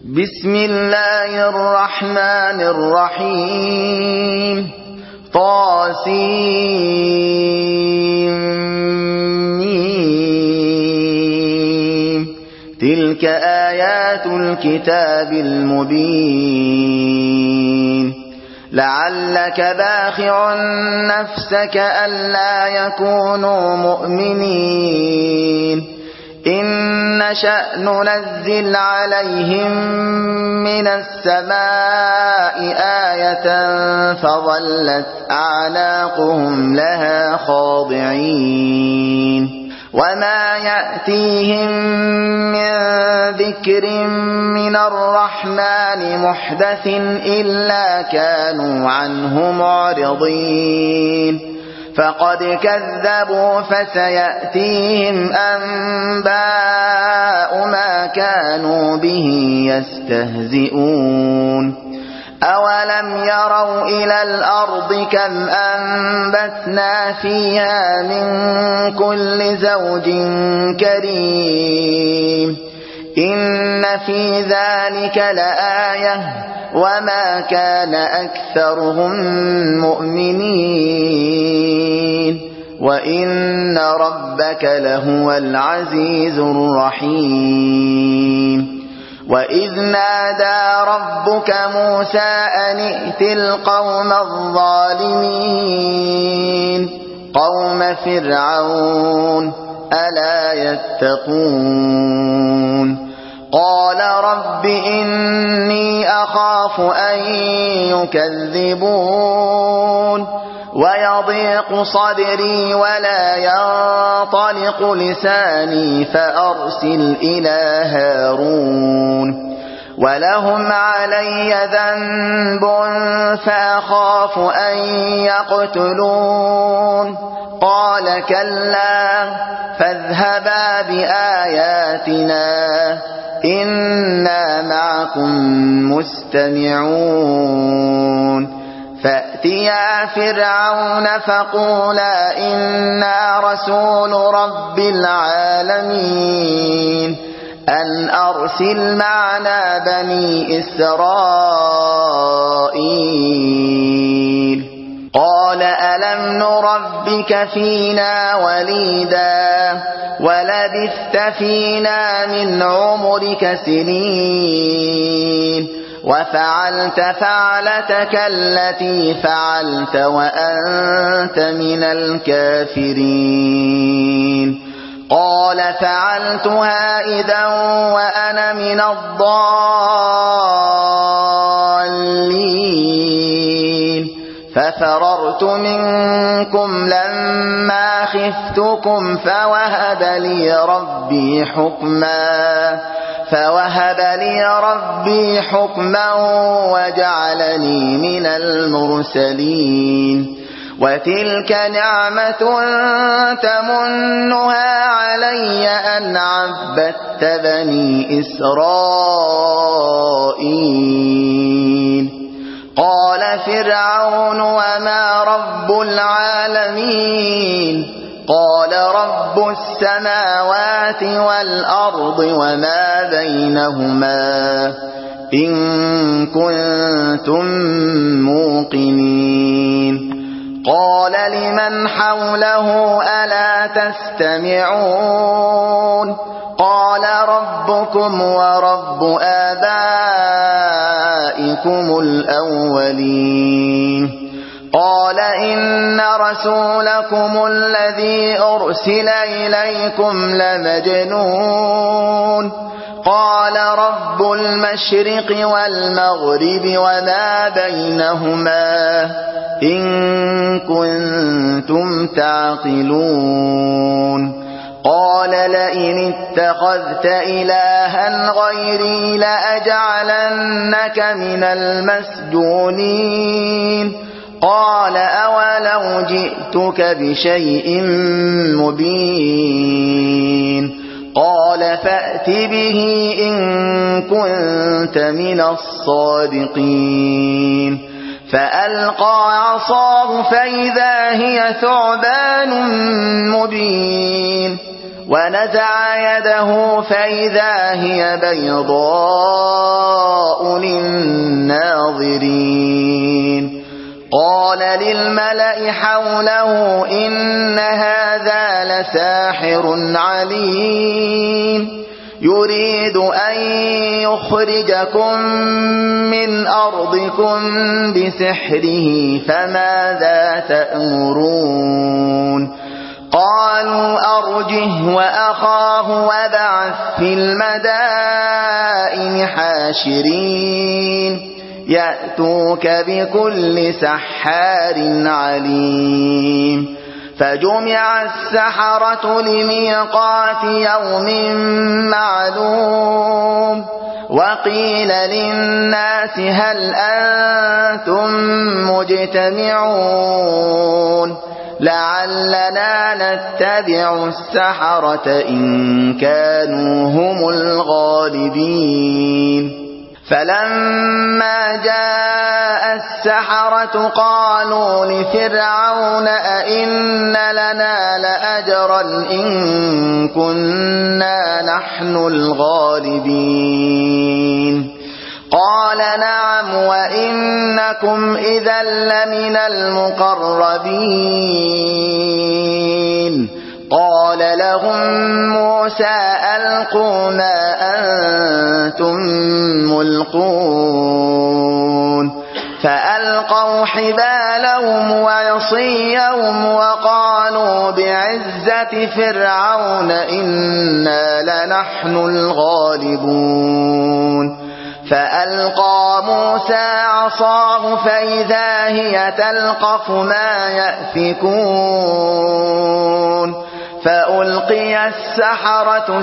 بسم الله الرحمن الرحيم طاسيم تلك آيات الكتاب المبين لعلك باخع نفسك ألا يكونوا مؤمنين إن نشأ ننزل عليهم من السماء آية فظلت أعناقهم لها خاضعين وما يأتيهم من ذكر من الرحمن محدث إلا كانوا عنه معرضين فقد كذبوا فسيأتيهم أنباء ما كانوا به يستهزئون أولم يروا إلى الأرض كم أنبتنا فيها من كل زوج كريم إن في ذلك لآية وما كان أكثرهم مؤمنين وإن ربك لهو العزيز الرحيم وإذ نادى ربك موسى أن ائت القوم الظالمين قوم فرعون ألا يتقون قال رب إني أخاف أن يكذبون ويضيق صدري ولا ينطلق لساني فأرسل إلى هارون ولهم علي ذنب فأخاف أن يقتلون قال كلا فاذهبا بآياتنا إنا معكم مستمعون فأتيا فرعون فقولا إنا رسول رب العالمين أن أرسل معنا بني إسرائيل قال ألم نربك فينا وليدا ولبثت فينا من عمرك سنين وفعلت فعلتك التي فعلت وأنت من الكافرين قال فعلتها إذا وأنا من الضالين ففررت منكم لما خفتكم فوهب لي ربي حكما وجعلني من المرسلين وتلك نعمة تمنها علي أن عبدت بني إسرائيل قال فرعون وما رب العالمين قال رب السماوات والأرض وما بينهما إن كنتم موقنين قال لمن حوله ألا تستمعون قال ربكم ورب آبائكم الأولين قال إن رسولكم الذي أرسل إليكم لمجنون قال رب المشرق والمغرب وما بينهما إن كنتم تعقلون قال لئن اتخذت إلها غيري لأجعلنك من المسجونين قال أولو جئتك بشيء مبين قال فأت به إن كنت من الصادقين فألقى عصاه فإذا هي ثعبان مبين ونزع يده فإذا هي بيضاء للملأ حوله إن هذا لساحر عليم يريد أن يخرجكم من أرضكم بسحره فماذا تأمرون قالوا أرجه وأخاه وابعث في المدائن حاشرين يأتوك بكل سحار عليم فجمع السحرة لميقات يوم معلوم وقيل للناس هل أنتم مجتمعون لعلنا نتبع السحرة إن كانوا هم الغالبين فلما جاء السحرة قالوا لفرعون أئن لنا لأجرا إن كنا نحن الغالبين قال نعم وإنكم إذا لمن المقربين قال لهم موسى ألقوا ما أنتم ملقون فألقوا حبالهم وعصيهم وقالوا بعزة فرعون إنا لنحن الغالبون فألقى موسى عصاه فإذا هي تلقف ما يأفكون فألقي السحرة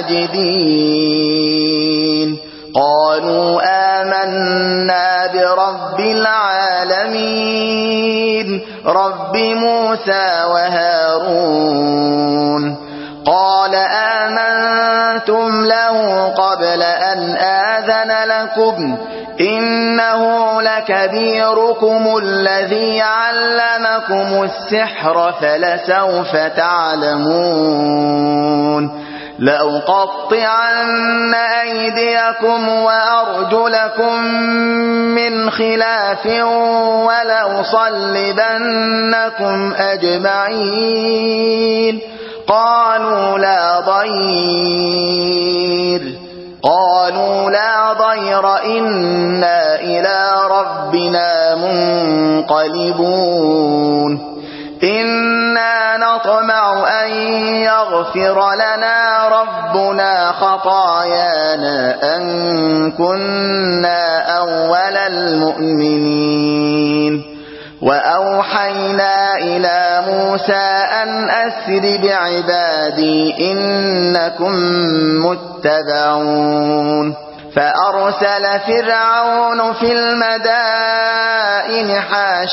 ساجدين قالوا آمنا برب العالمين رب موسى وهارون قال آمنتم له قبل أن آذن لكم إنه لكبيركم الذي علمكم السحر فلسوف تعلمون لأقطعن أيديكم وأرجلكم من خلاف ولأصلبنكم أجمعين قالوا لا ضير إنا إلى ربنا منقلبون إنا نطمع أن يغفر لنا ربنا خطايانا أن كنا أول المؤمنين وأوحينا إلى موسى أن أسر بعبادي إنكم متبعون فأرسل فرعون في المدائن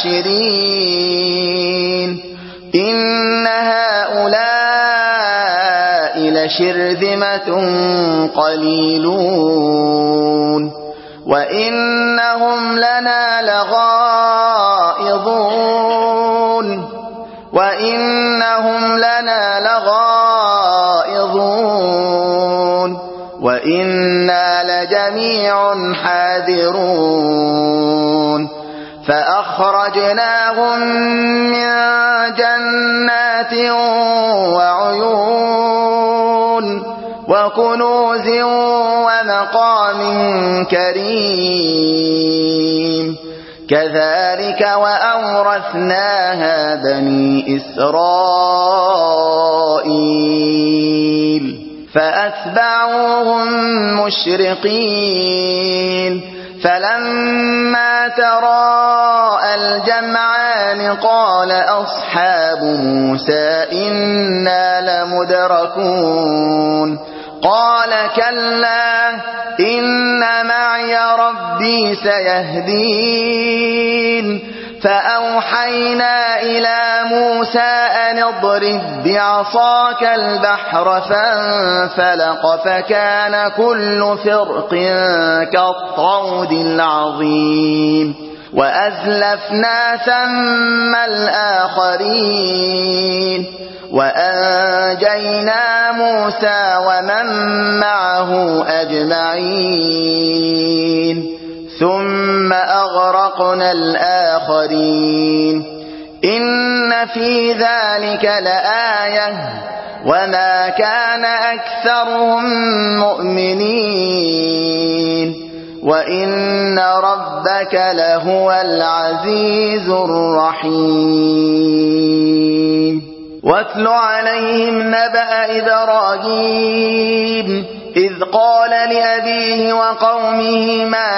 حاشرين إن هؤلاء لشرذمة قليلون وإنهم لنا لغائظون وإنا لجميع حاذرون فأخرجناهم من جنات وعيون وكنوز ومقام كريم كذلك وأورثناها بني إسرائيل فأتبعوهم مشرقين فلما تراءى الجمعان قال أصحاب موسى إنا لمدركون قال كلا إن معي ربي سيهدين فأوحينا إلى موسى أن اضرب بعصاك البحر فانفلق فكان كل فرق كالطود العظيم وأزلفنا ثم الآخرين وأنجينا موسى ومن معه أجمعين ثم أغرقنا الآخرين إن في ذلك لآية وما كان أكثرهم مؤمنين وإن ربك لهو العزيز الرحيم واتل عليهم نبأ إبراهيم إذ قال لأبيه وقومه ما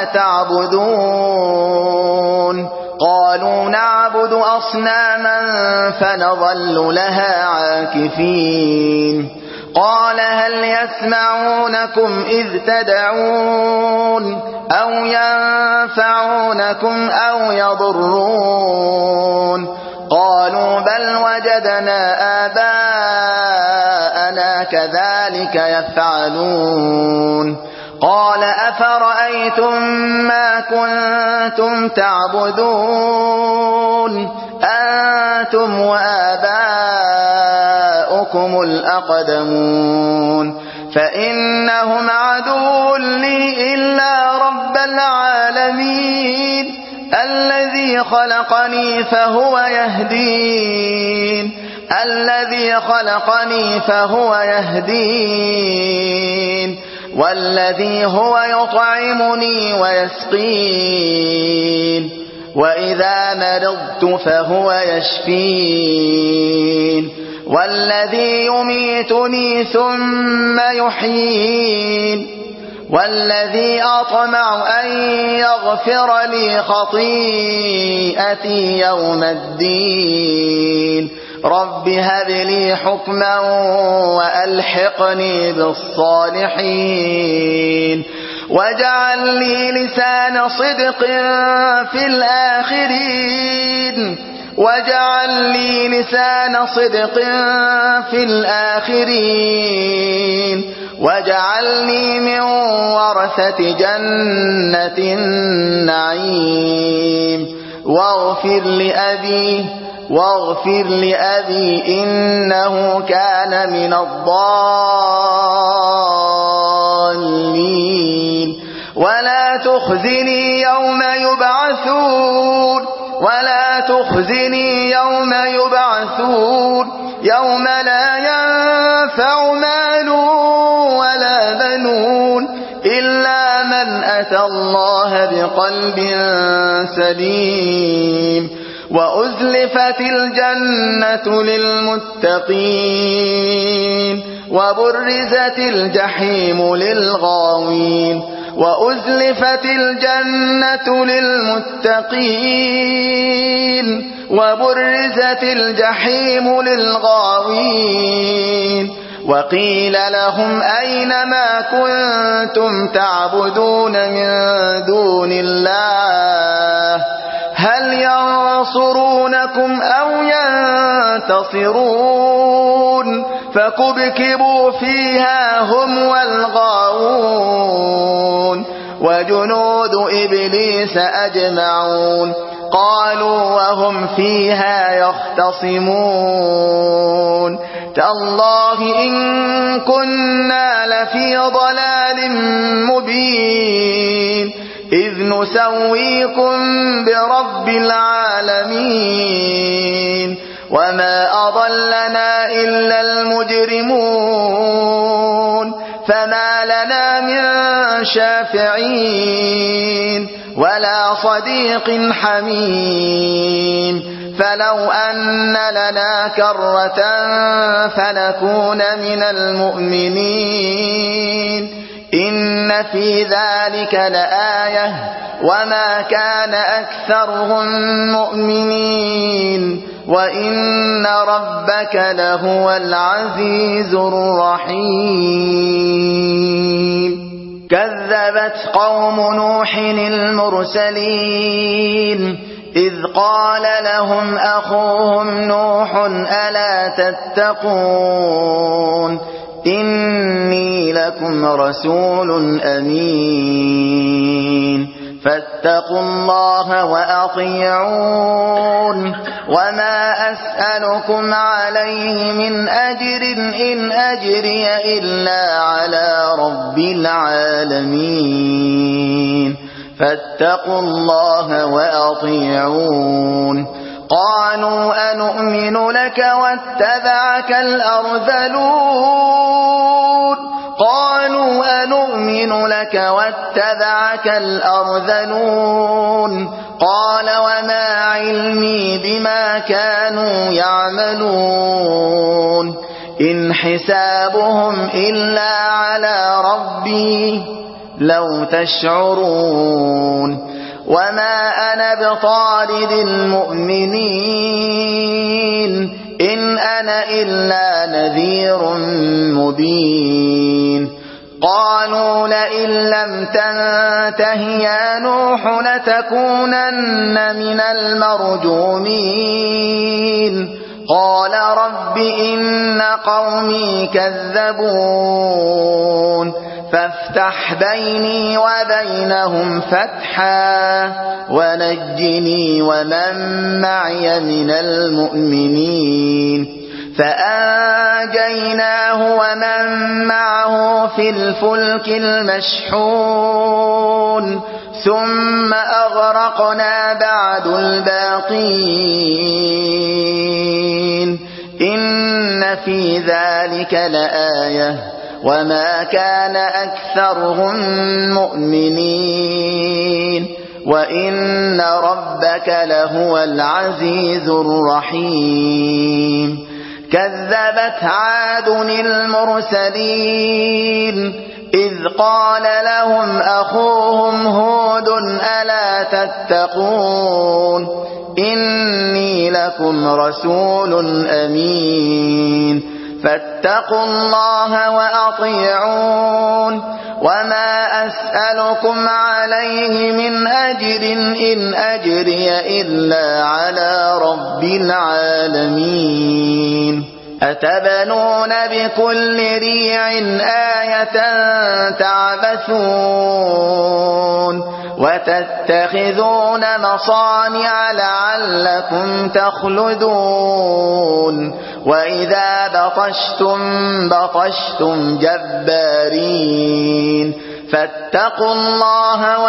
تعبدون قالوا نعبد أصناما فنظل لها عاكفين قال هل يسمعونكم إذ تدعون أو ينفعونكم أو يضرون قالوا بل وجدنا آباءنا كذلك يفعلون قال أفرأيتم ما كنتم تعبدون أنتم وآباؤكم الأقدمون فإنهم عدو لي إلا رب العالمين الذي خلقني فهو يهدين والذي هو يطعمني ويسقين وإذا مرضت فهو يشفين والذي يميتني ثم يحيين والذي أطمع أن يغفر لي خطيئتي يوم الدين رب هب لي حكما وألحقني بالصالحين واجعل لي لسان صدق في الآخرين واجعلني من ورثة جنة النعيم واغفر لأبي إنه كان من الضالين ولا تخزني يوم يبعثون يوم لا ينفع مال ولا بنون إلا من أتى الله بقلب سليم وأزلفت الجنة للمتقين وبرزت الجحيم للغاوين وقيل لهم أين ما كنتم تعبدون من دون الله هل ينصرونكم أو ينتصرون فكبكبوا فيها هم والغاوون وجنود إبليس أجمعون قالوا وهم فيها يختصمون تالله إن كنا لفي ضلال مبين إذ نسويكم برب العالمين وما أضلنا إلا المجرمون فما لنا من شافعين ولا صديق حميم فلو أن لنا كرة فنكون من المؤمنين إن في ذلك لآية وما كان أكثرهم مؤمنين وإن ربك لهو العزيز الرحيم كذبت قوم نوح المرسلين إذ قال لهم أخوهم نوح ألا تتقون إني لكم رسول أمين فاتقوا الله وأطيعون وما أسألكم عليه من أجر إن أجري إلا على رب العالمين فاتقوا الله وأطيعون قالوا أنؤمن لك واتبعك الأرذلون قال وما علمي بما كانوا يعملون إن حسابهم إلا على ربي لو تشعرون وما أنا بطارد المؤمنين إن أنا إلا نذير مبين قالوا لئن لم تنته يا نوح لتكونن من المرجومين قال رب إن قومي كذبون فافتح بيني وبينهم فتحا ونجني ومن معي من المؤمنين فأنجيناه ومن معه في الفلك المشحون ثم أغرقنا بعد الباقين إن في ذلك لآية وما كان أكثرهم مؤمنين وإن ربك لهو العزيز الرحيم كذبت عاد المرسلين إذ قال لهم أخوهم هود ألا تتقون إني لكم رسول أمين فاتقوا الله وأطيعون وما أسألكم عليه من أجر إن أجري إلا على رب العالمين أتبنون بكل ريع آية تعبثون وتتخذون مصانع لعلكم تخلدون وإذا بطشتم جبارين فاتقوا الله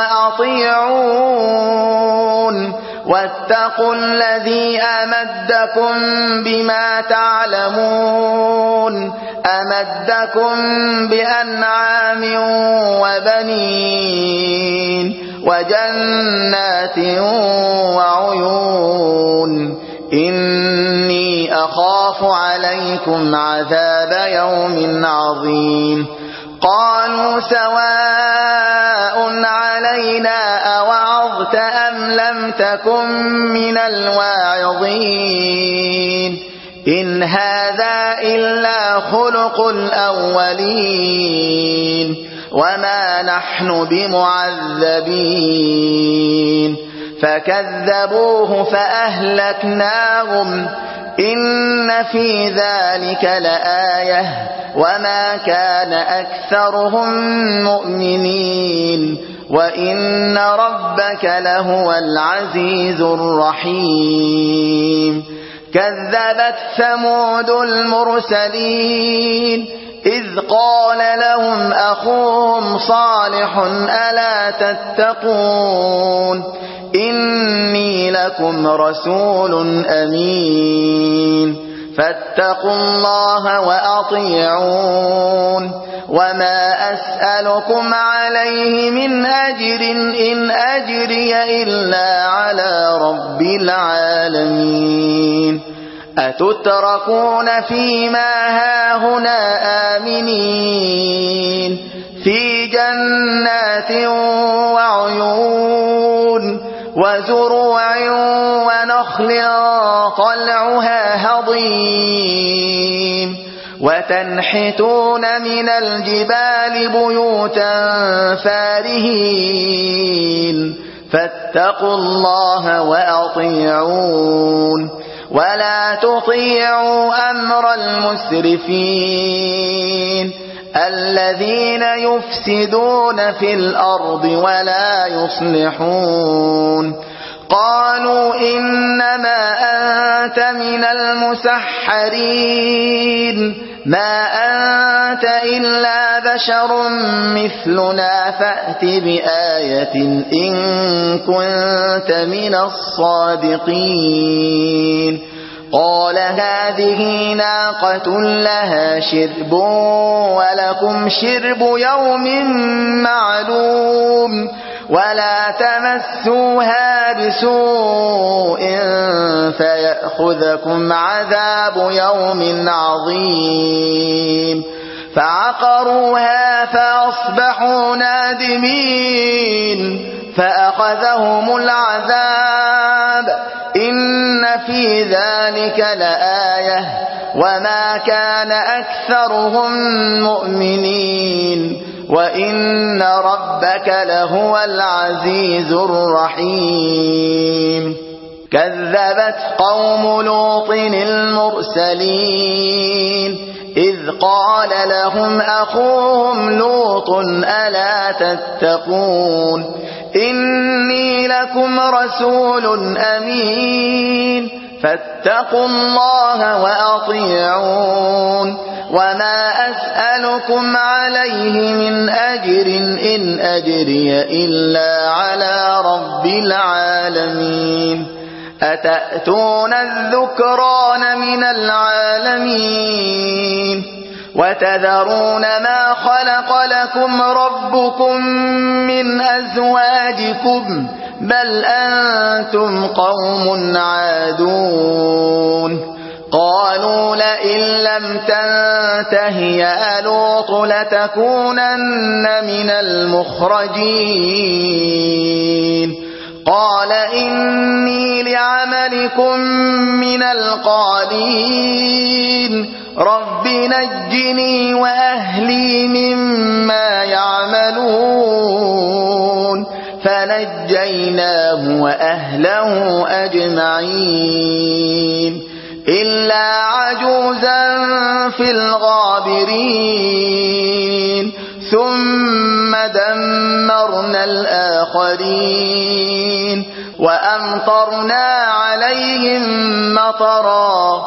وأطيعون واتقوا الذي أمدكم بما تعلمون أمدكم بأنعام وبنين وجنات وعيون إني أخاف عليكم عذاب يوم عظيم قالوا سواء علينا أوعظت أم لم تكن من الواعظين إن هذا إلا خلق الأولين وما نحن بمعذبين فكذبوه فأهلكناهم إن في ذلك لآية وما كان أكثرهم مؤمنين وإن ربك لهو العزيز الرحيم كذبت ثمود المرسلين إذ قال لهم أخوهم صالح ألا تتقون إني لكم رسول أمين فاتقوا الله وأطيعون وما أسألكم عليه من أجر إن أجري إلا على رب العالمين أتتركون فيما هاهنا آمنين في جنات وعيون وزروع ونخل طلعها هضيم وتنحتون من الجبال بيوتا فارهين فاتقوا الله وأطيعون ولا تطيعوا أمر المسرفين الذين يفسدون في الأرض ولا يصلحون قالوا إنما أنت من المسحرين ما أنت إلا بشر مثلنا فأت بآية إن كنت من الصادقين قال هذه ناقة لها شرب ولكم شرب يوم معلوم ولا تمسوها بسوء فيأخذكم عذاب يوم عظيم فعقروها فأصبحوا نادمين فأخذهم العذاب إن في ذلك لآية وما كان أكثرهم مؤمنين وإن ربك لهو العزيز الرحيم كذبت قوم لوط المرسلين إذ قال لهم أخوهم لوط ألا تتقون إني لكم رسول أمين فاتقوا الله وأطيعون وما أسألكم عليه من أجر إن أجري إلا على رب العالمين أتأتون الذكران من العالمين وتذرون ما خلق لكم ربكم من أزواجكم بل أنتم قوم عادون قالوا لئن لم تنته يا لوط لتكونن من المخرجين قال إني لعملكم من القالين رب نجني وأهلي مما يعملون فنجيناه وأهله أجمعين إلا عجوزا في الغابرين ثم دمرنا الآخرين وأمطرنا عليهم مطرا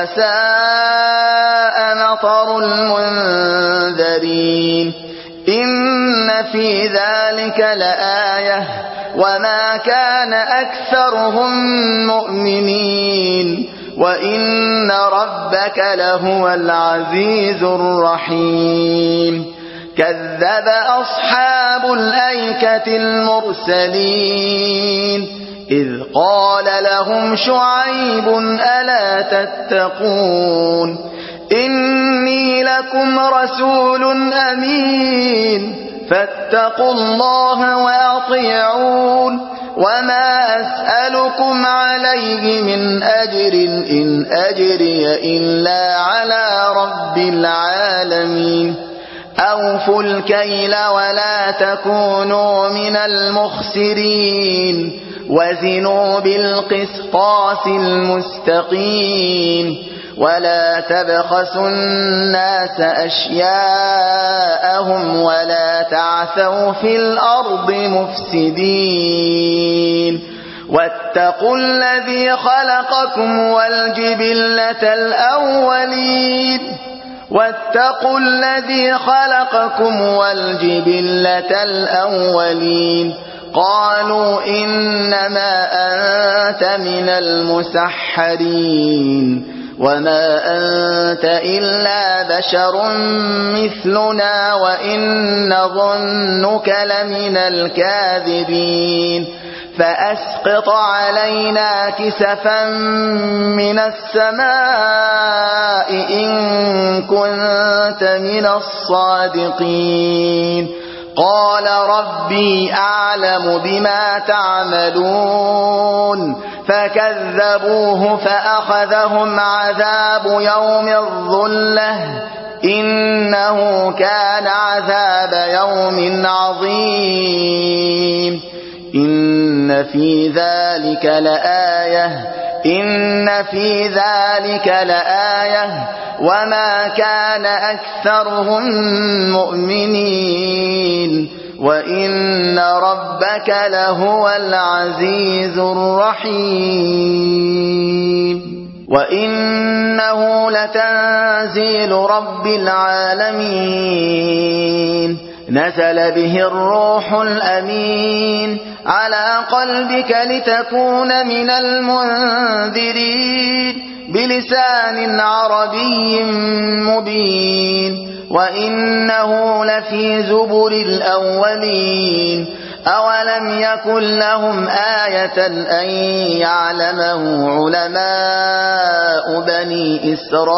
فساء مطر المنذرين إن في ذلك لآية وما كان أكثرهم مؤمنين وإن ربك لهو العزيز الرحيم كذب أصحاب الأيكة المرسلين إذ قال لهم شعيب ألا تتقون إني لكم رسول أمين فاتقوا الله وأطيعون وما أسألكم عليه من أجر إن أجري إلا على رب العالمين أوفوا الكيل ولا تكونوا من المخسرين وزنوا بالقسطاس المستقيم ولا تبخسوا الناس أشياءهم ولا تعثوا في الأرض مفسدين واتقوا الذي خلقكم والجبلة الأولين قالوا إنما أنت من المسحرين وما أنت إلا بشر مثلنا وإن ظنك لمن الكاذبين فأسقط علينا كسفا من السماء إن كنت من الصادقين قال ربي أعلم بما تعملون فكذبوه فأخذهم عذاب يوم الظلة إنه كان عذاب يوم عظيم إن في ذلك لآية وما كان أكثرهم مؤمنين وإن ربك لهو العزيز الرحيم وإنه لتنزيل رب العالمين نزل به الروح الأمين على قلبك لتكون من المنذرين بلسان عربي مبين وإنه لفي زبر الأولين أولم يكن لهم آية أن يعلمه علماء بني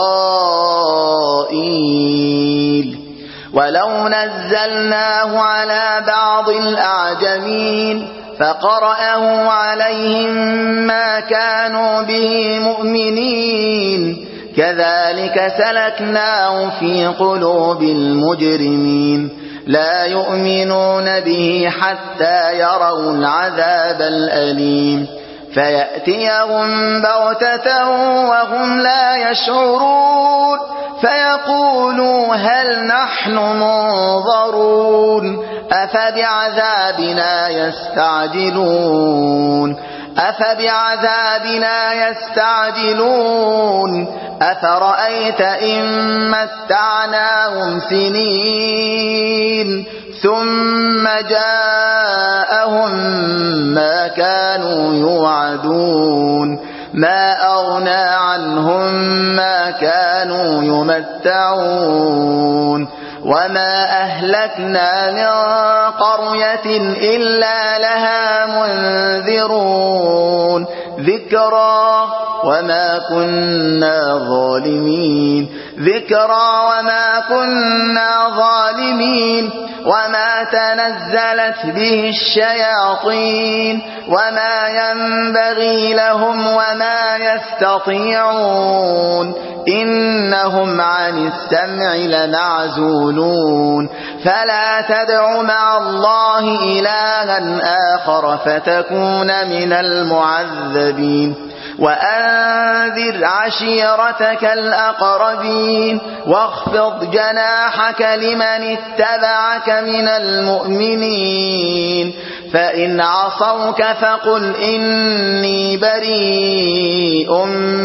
إسرائيل ولو نزلناه على بعض الأعجمين فقرأه عليهم ما كانوا به مؤمنين كذلك سلكناه في قلوب المجرمين لا يؤمنون به حتى يروا العذاب الأليم فيأتيهم بغتة وهم لا يشعرون فيقولوا هل نحن منظرون أفبعذابنا يستعجلون أفرأيت إن متعناهم سنين ثم جاءهم ما كانوا يوعدون ما أغنى عنهم ما كانوا يمتعون وما أهلكنا من قرية إلا لها منذرون ذكرى وما كنا ظالمين وما تنزلت به الشياطين وما ينبغي لهم وما يستطيعون إنهم عن السمع لمعزولون فلا تدع مع الله إلها آخر فتكون من المعذبين وأنذر عشيرتك الأقربين واخفض جناحك لمن اتبعك من المؤمنين فإن عصوك فقل إني بريء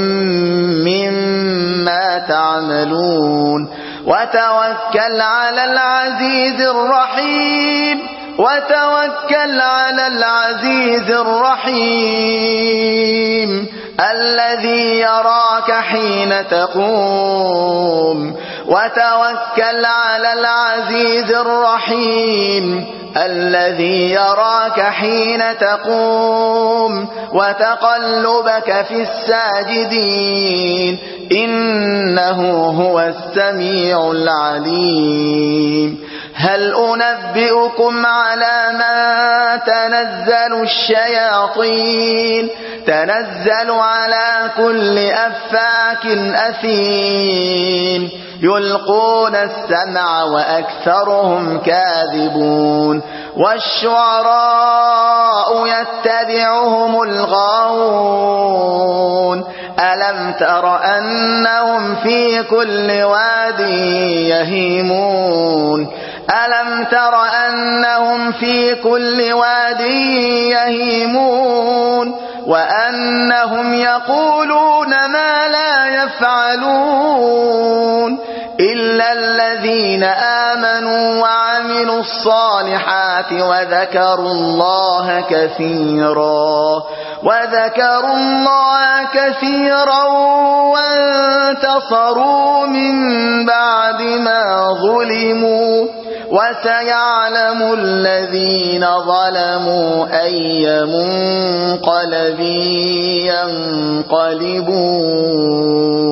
مما تعملون وتوكل على العزيز الرحيم الذي يراك حين تقوم وتقلبك في الساجدين إنه هو السميع العليم هل أنبئكم على من تنزل الشياطين تنزل على كل أفاك أثيم يلقون السمع وأكثرهم كاذبون والشعراء يتبعهم الغاوون ألم تر أنهم في كل واد يهيمون وأنهم يقولون ما لا يفعلون إلا الذين آمنوا وعملوا الصالحات وذكروا الله كثيرا وانتصروا من بعد ما ظلموا وسيعلم الذين ظلموا أي منقلب ينقلبون